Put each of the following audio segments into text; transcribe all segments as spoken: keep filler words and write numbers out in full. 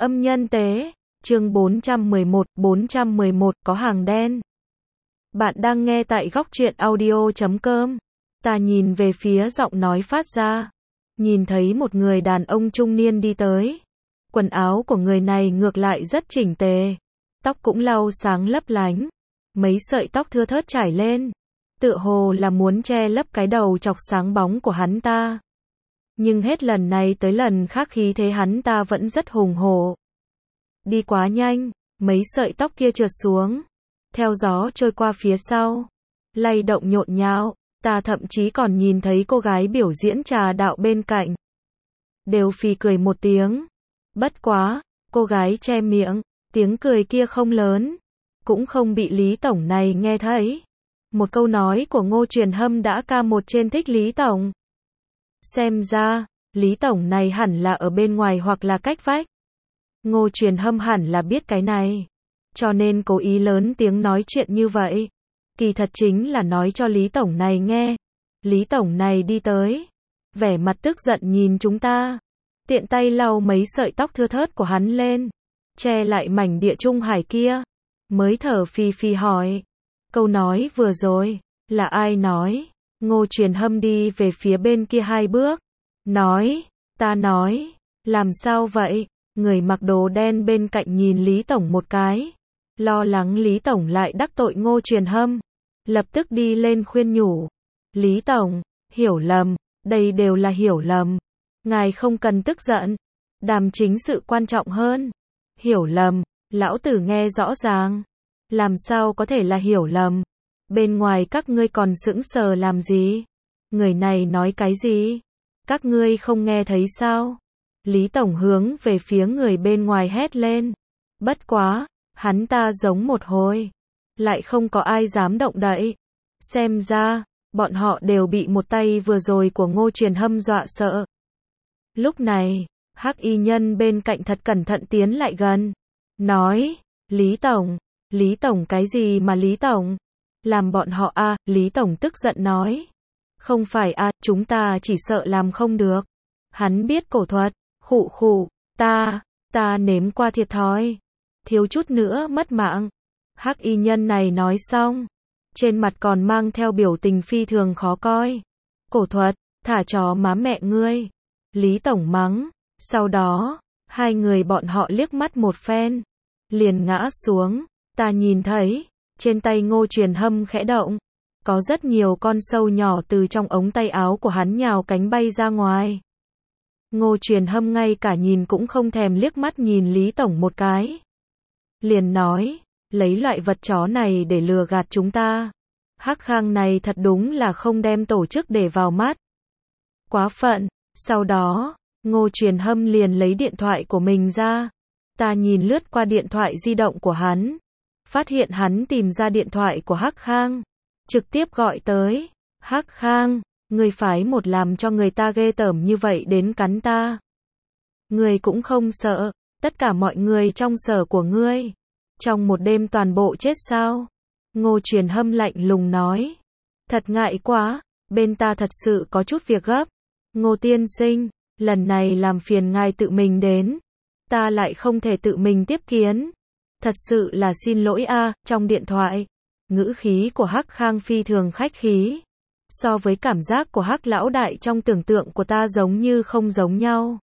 Âm nhân tế, chương bốn trăm mười một, bốn trăm mười một có hàng đen. Bạn đang nghe tại góc truyện audio chấm com. Ta nhìn về phía giọng nói phát ra. Nhìn thấy một người đàn ông trung niên đi tới. Quần áo của người này ngược lại rất chỉnh tề. Tóc cũng lau sáng lấp lánh. Mấy sợi tóc thưa thớt trải lên. Tựa hồ là muốn che lấp cái đầu chọc sáng bóng của hắn ta. Nhưng hết lần này tới lần khác khí thế hắn ta vẫn rất hùng hổ. Đi quá nhanh, mấy sợi tóc kia trượt xuống. Theo gió trôi qua phía sau. Lay động nhộn nhạo, ta thậm chí còn nhìn thấy cô gái biểu diễn trà đạo bên cạnh. Đều phì cười một tiếng. Bất quá, cô gái che miệng, tiếng cười kia không lớn. Cũng không bị Lý Tổng này nghe thấy. Một câu nói của Ngô Truyền Hâm đã ca một trên thích Lý Tổng. Xem ra, Lý Tổng này hẳn là ở bên ngoài hoặc là cách vách. Ngô Truyền Hâm hẳn là biết cái này. Cho nên cố ý lớn tiếng nói chuyện như vậy. Kỳ thật chính là nói cho Lý Tổng này nghe. Lý Tổng này đi tới. Vẻ mặt tức giận nhìn chúng ta. Tiện tay lau mấy sợi tóc thưa thớt của hắn lên. Che lại mảnh địa trung hải kia. Mới thở phì phì hỏi. Câu nói vừa rồi, là ai nói? Ngô Truyền Hâm đi về phía bên kia hai bước. Nói, ta nói, làm sao vậy? Người mặc đồ đen bên cạnh nhìn Lý Tổng một cái. Lo lắng Lý Tổng lại đắc tội Ngô Truyền Hâm. Lập tức đi lên khuyên nhủ. Lý Tổng, hiểu lầm, đây đều là hiểu lầm. Ngài không cần tức giận. Đàm chính sự quan trọng hơn. Hiểu lầm, lão tử nghe rõ ràng. Làm sao có thể là hiểu lầm? Bên ngoài các ngươi còn sững sờ làm gì? Người này nói cái gì? Các ngươi không nghe thấy sao? Lý Tổng hướng về phía người bên ngoài hét lên. Bất quá, hắn ta giống một hồi. Lại không có ai dám động đậy. Xem ra, bọn họ đều bị một tay vừa rồi của Ngô Truyền Hâm dọa sợ. Lúc này, hắc y nhân bên cạnh thật cẩn thận tiến lại gần. Nói, Lý Tổng, Lý Tổng cái gì mà Lý Tổng? Làm bọn họ a à, Lý Tổng tức giận nói. Không phải a à, chúng ta chỉ sợ làm không được. Hắn biết cổ thuật, khụ khụ, ta, ta nếm qua thiệt thòi. Thiếu chút nữa mất mạng. Hắc y nhân này nói xong. Trên mặt còn mang theo biểu tình phi thường khó coi. Cổ thuật, thả chó má mẹ ngươi. Lý Tổng mắng. Sau đó, hai người bọn họ liếc mắt một phen. Liền ngã xuống. Ta nhìn thấy, trên tay Ngô Truyền Hâm khẽ động. Có rất nhiều con sâu nhỏ từ trong ống tay áo của hắn nhào cánh bay ra ngoài. Ngô Truyền Hâm ngay cả nhìn cũng không thèm liếc mắt nhìn Lý Tổng một cái. Liền nói, lấy loại vật chó này để lừa gạt chúng ta. Hắc Khang này thật đúng là không đem tổ chức để vào mắt. Quá phận. Sau đó, Ngô Truyền Hâm liền lấy điện thoại của mình ra. Ta nhìn lướt qua điện thoại di động của hắn. Phát hiện hắn tìm ra điện thoại của Hắc Khang. Trực tiếp gọi tới. Hắc Khang, ngươi phái một làm cho người ta ghê tởm như vậy đến cắn ta. Ngươi cũng không sợ, tất cả mọi người trong sở của ngươi. Trong một đêm toàn bộ chết sao? Ngô Truyền Hâm lạnh lùng nói. Thật ngại quá, bên ta thật sự có chút việc gấp. Ngô tiên sinh, lần này làm phiền ngài tự mình đến. Ta lại không thể tự mình tiếp kiến. Thật sự là xin lỗi a à, trong điện thoại. Ngữ khí của Hắc Khang phi thường khách khí. So với cảm giác của Hắc lão đại trong tưởng tượng của ta giống như không giống nhau.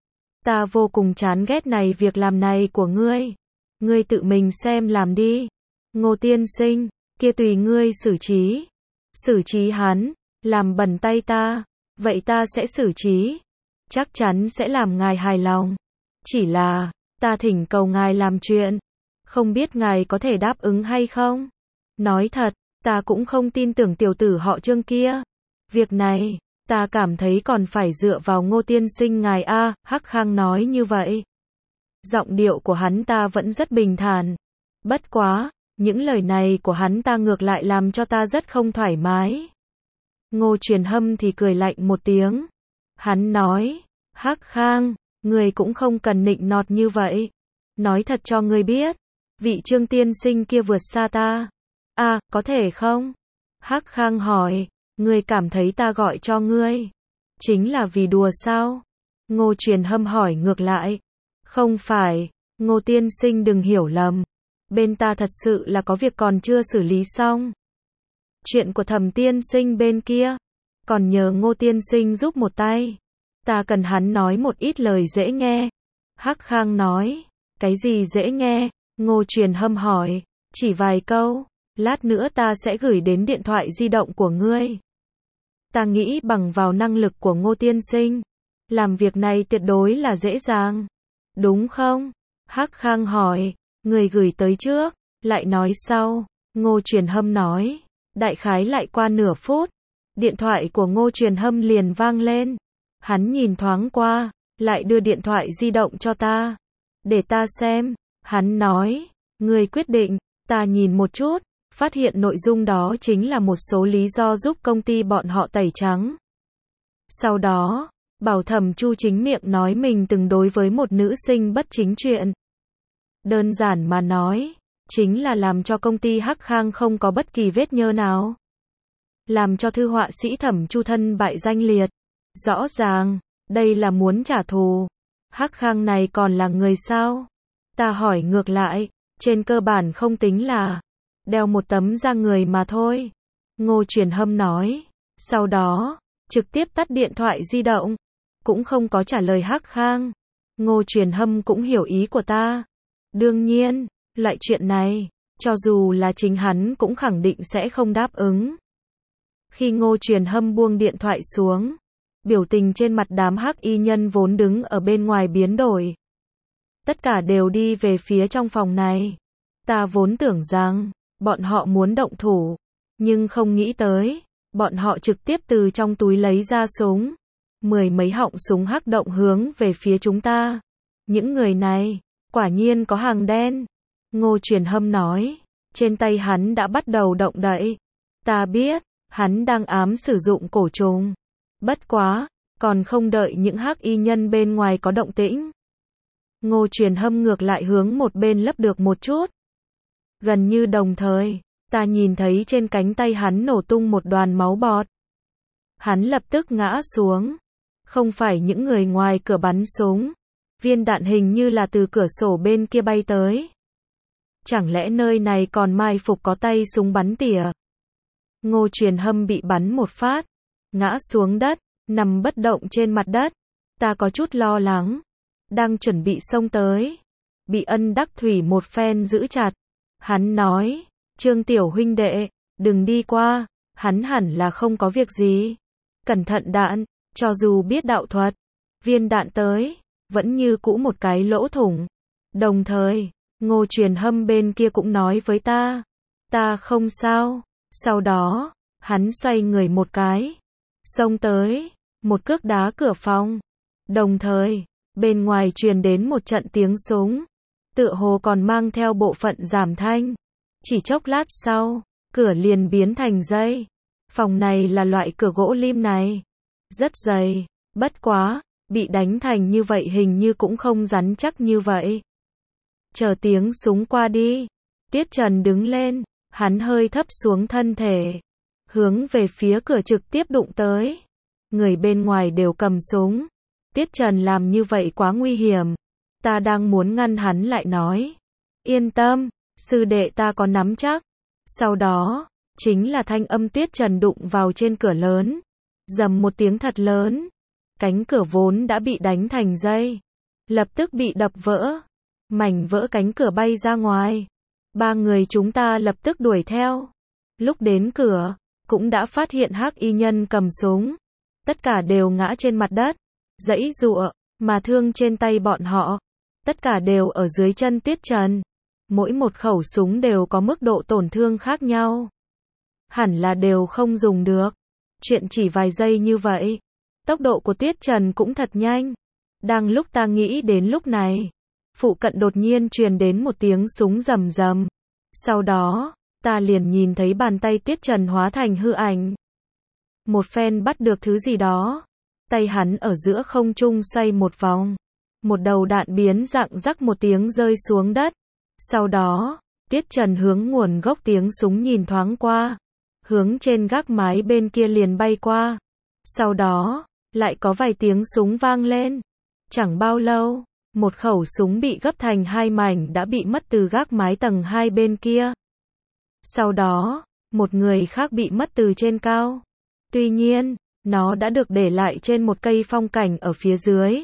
Ta vô cùng chán ghét này việc làm này của ngươi. Ngươi tự mình xem làm đi. Ngô tiên sinh, kia tùy ngươi xử trí. Xử trí hắn, làm bẩn tay ta. Vậy ta sẽ xử trí. Chắc chắn sẽ làm ngài hài lòng. Chỉ là, ta thỉnh cầu ngài làm chuyện. Không biết ngài có thể đáp ứng hay không? Nói thật, ta cũng không tin tưởng tiểu tử họ Trương kia. Việc này, ta cảm thấy còn phải dựa vào Ngô tiên sinh ngài a à, Hắc Khang nói như vậy. Giọng điệu của hắn ta vẫn rất bình thản. Bất quá, những lời này của hắn ta ngược lại làm cho ta rất không thoải mái. Ngô Truyền Hâm thì cười lạnh một tiếng. Hắn nói, Hắc Khang, ngươi cũng không cần nịnh nọt như vậy. Nói thật cho ngươi biết, vị Trương tiên sinh kia vượt xa ta. À, có thể không? Hắc Khang hỏi, ngươi cảm thấy ta gọi cho ngươi chính là vì đùa sao? Ngô Truyền Hâm hỏi ngược lại. Không phải, Ngô tiên sinh đừng hiểu lầm. Bên ta thật sự là có việc còn chưa xử lý xong. Chuyện của Thẩm tiên sinh bên kia, còn nhờ Ngô tiên sinh giúp một tay. Ta cần hắn nói một ít lời dễ nghe. Hắc Khang nói, cái gì dễ nghe? Ngô Truyền Hâm hỏi, chỉ vài câu, lát nữa ta sẽ gửi đến điện thoại di động của ngươi. Ta nghĩ bằng vào năng lực của Ngô tiên sinh, làm việc này tuyệt đối là dễ dàng. Đúng không? Hắc Khang hỏi, người gửi tới trước, lại nói sau. Ngô Truyền Hâm nói, đại khái lại qua nửa phút, điện thoại của Ngô Truyền Hâm liền vang lên. Hắn nhìn thoáng qua, lại đưa điện thoại di động cho ta. Để ta xem, hắn nói, người quyết định. Ta nhìn một chút, phát hiện nội dung đó chính là một số lý do giúp công ty bọn họ tẩy trắng. Sau đó, bảo Thẩm Chu chính miệng nói mình từng đối với một nữ sinh bất chính chuyện. Đơn giản mà nói, chính là làm cho công ty Hắc Khang không có bất kỳ vết nhơ nào. Làm cho thư họa sĩ Thẩm Chu thân bại danh liệt. Rõ ràng, đây là muốn trả thù. Hắc Khang này còn là người sao? Ta hỏi ngược lại, trên cơ bản không tính là đeo một tấm da người mà thôi. Ngô Truyền Hâm nói, sau đó, trực tiếp tắt điện thoại di động, cũng không có trả lời Hắc Khang. Ngô Truyền Hâm cũng hiểu ý của ta. Đương nhiên, loại chuyện này, cho dù là chính hắn cũng khẳng định sẽ không đáp ứng. Khi Ngô Truyền Hâm buông điện thoại xuống, biểu tình trên mặt đám hắc y nhân vốn đứng ở bên ngoài biến đổi. Tất cả đều đi về phía trong phòng này. Ta vốn tưởng rằng, bọn họ muốn động thủ, nhưng không nghĩ tới, bọn họ trực tiếp từ trong túi lấy ra súng. Mười mấy họng súng hắc động hướng về phía chúng ta. Những người này, quả nhiên có hàng đen. Ngô Truyền Hâm nói, trên tay hắn đã bắt đầu động đậy. Ta biết, hắn đang ám sử dụng cổ trùng. Bất quá, còn không đợi những hắc y nhân bên ngoài có động tĩnh. Ngô Truyền Hâm ngược lại hướng một bên lấp được một chút. Gần như đồng thời, ta nhìn thấy trên cánh tay hắn nổ tung một đoàn máu bọt. Hắn lập tức ngã xuống. Không phải những người ngoài cửa bắn súng. Viên đạn hình như là từ cửa sổ bên kia bay tới. Chẳng lẽ nơi này còn mai phục có tay súng bắn tỉa? Ngô Truyền Hâm bị bắn một phát, ngã xuống đất, nằm bất động trên mặt đất. Ta có chút lo lắng, đang chuẩn bị xông tới, bị Ân Đắc Thủy một phen giữ chặt. Hắn nói, Trương tiểu huynh đệ, đừng đi qua, hắn hẳn là không có việc gì. Cẩn thận đạn, cho dù biết đạo thuật, viên đạn tới, vẫn như cũ một cái lỗ thủng. Đồng thời, Ngô Truyền Hâm bên kia cũng nói với ta, ta không sao. Sau đó, hắn xoay người một cái, xông tới, một cước đá cửa phòng. Đồng thời, bên ngoài truyền đến một trận tiếng súng, tựa hồ còn mang theo bộ phận giảm thanh. Chỉ chốc lát sau, cửa liền biến thành dây. Phòng này là loại cửa gỗ lim này, rất dày, bất quá, bị đánh thành như vậy hình như cũng không rắn chắc như vậy. Chờ tiếng súng qua đi, Tiết Trần đứng lên, hắn hơi thấp xuống thân thể, hướng về phía cửa trực tiếp đụng tới. Người bên ngoài đều cầm súng. Tiết Trần làm như vậy quá nguy hiểm. Ta đang muốn ngăn hắn lại nói, yên tâm, sư đệ ta có nắm chắc. Sau đó, chính là thanh âm Tiết Trần đụng vào trên cửa lớn. Dầm một tiếng thật lớn. Cánh cửa vốn đã bị đánh thành dây, lập tức bị đập vỡ. Mảnh vỡ cánh cửa bay ra ngoài. Ba người chúng ta lập tức đuổi theo. Lúc đến cửa, cũng đã phát hiện hắc y nhân cầm súng. Tất cả đều ngã trên mặt đất, giãy giụa, mà thương trên tay bọn họ. Tất cả đều ở dưới chân Tiết Trần. Mỗi một khẩu súng đều có mức độ tổn thương khác nhau. Hẳn là đều không dùng được. Chuyện chỉ vài giây như vậy. Tốc độ của Tiết Trần cũng thật nhanh. Đang lúc ta nghĩ đến lúc này, phụ cận đột nhiên truyền đến một tiếng súng rầm rầm. Sau đó, ta liền nhìn thấy bàn tay Tiết Trần hóa thành hư ảnh. Một phen bắt được thứ gì đó. Tay hắn ở giữa không trung xoay một vòng. Một đầu đạn biến dạng rắc một tiếng rơi xuống đất. Sau đó, Tiết Trần hướng nguồn gốc tiếng súng nhìn thoáng qua. Hướng trên gác mái bên kia liền bay qua. Sau đó, lại có vài tiếng súng vang lên. Chẳng bao lâu, Một khẩu súng bị gấp thành hai mảnh đã bị mất từ gác mái tầng hai bên kia. Sau đó, một người khác bị mất từ trên cao. Tuy nhiên, nó đã được để lại trên một cây phong cảnh ở phía dưới.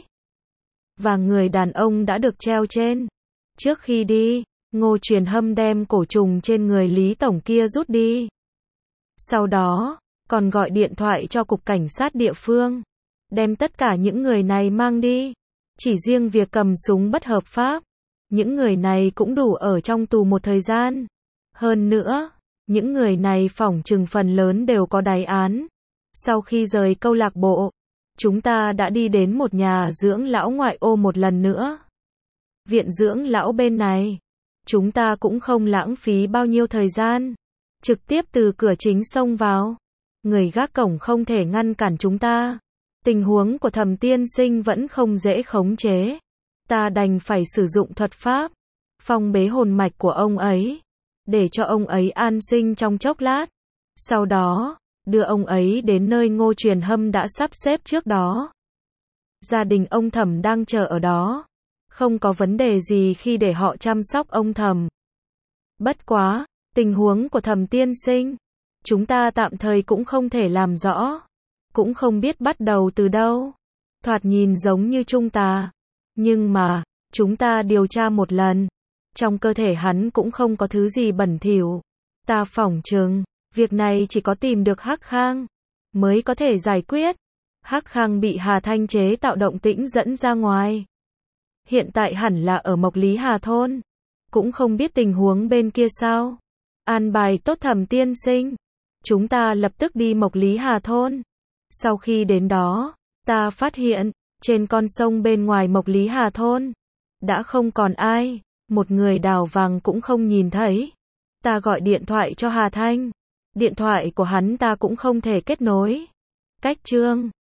Và người đàn ông đã được treo trên. Trước khi đi, Ngô Truyền Hâm đem cổ trùng trên người Lý Tổng kia rút đi. Sau đó, còn gọi điện thoại cho cục cảnh sát địa phương. Đem tất cả những người này mang đi. Chỉ riêng việc cầm súng bất hợp pháp. Những người này cũng đủ ở trong tù một thời gian. Hơn nữa, những người này phỏng chừng phần lớn đều có đái án. Sau khi rời câu lạc bộ, chúng ta đã đi đến một nhà dưỡng lão ngoại ô một lần nữa. Viện dưỡng lão bên này, chúng ta cũng không lãng phí bao nhiêu thời gian. Trực tiếp từ cửa chính xông vào. Người gác cổng không thể ngăn cản chúng ta. Tình huống của Thẩm tiên sinh vẫn không dễ khống chế. Ta đành phải sử dụng thuật pháp, phong bế hồn mạch của ông ấy, để cho ông ấy an sinh trong chốc lát. Sau đó, đưa ông ấy đến nơi Ngô Truyền Hâm đã sắp xếp trước đó. Gia đình ông Thẩm đang chờ ở đó. Không có vấn đề gì khi để họ chăm sóc ông Thẩm. Bất quá, tình huống của Thẩm tiên sinh, chúng ta tạm thời cũng không thể làm rõ. Cũng không biết bắt đầu từ đâu. Thoạt nhìn giống như trung tà. Nhưng mà, chúng ta điều tra một lần. Trong cơ thể hắn cũng không có thứ gì bẩn thỉu. Ta phỏng chừng, việc này chỉ có tìm được Hắc Khang mới có thể giải quyết. Hắc Khang bị Hà Thanh chế tạo động tĩnh dẫn ra ngoài. Hiện tại hẳn là ở Mộc Lý Hà thôn. Cũng không biết tình huống bên kia sao. An bài tốt Thẩm tiên sinh. Chúng ta lập tức đi Mộc Lý Hà thôn. Sau khi đến đó, ta phát hiện, trên con sông bên ngoài Mộc Lý Hà thôn, đã không còn ai, một người đào vàng cũng không nhìn thấy. Ta gọi điện thoại cho Hà Thanh. Điện thoại của hắn ta cũng không thể kết nối. Cách chương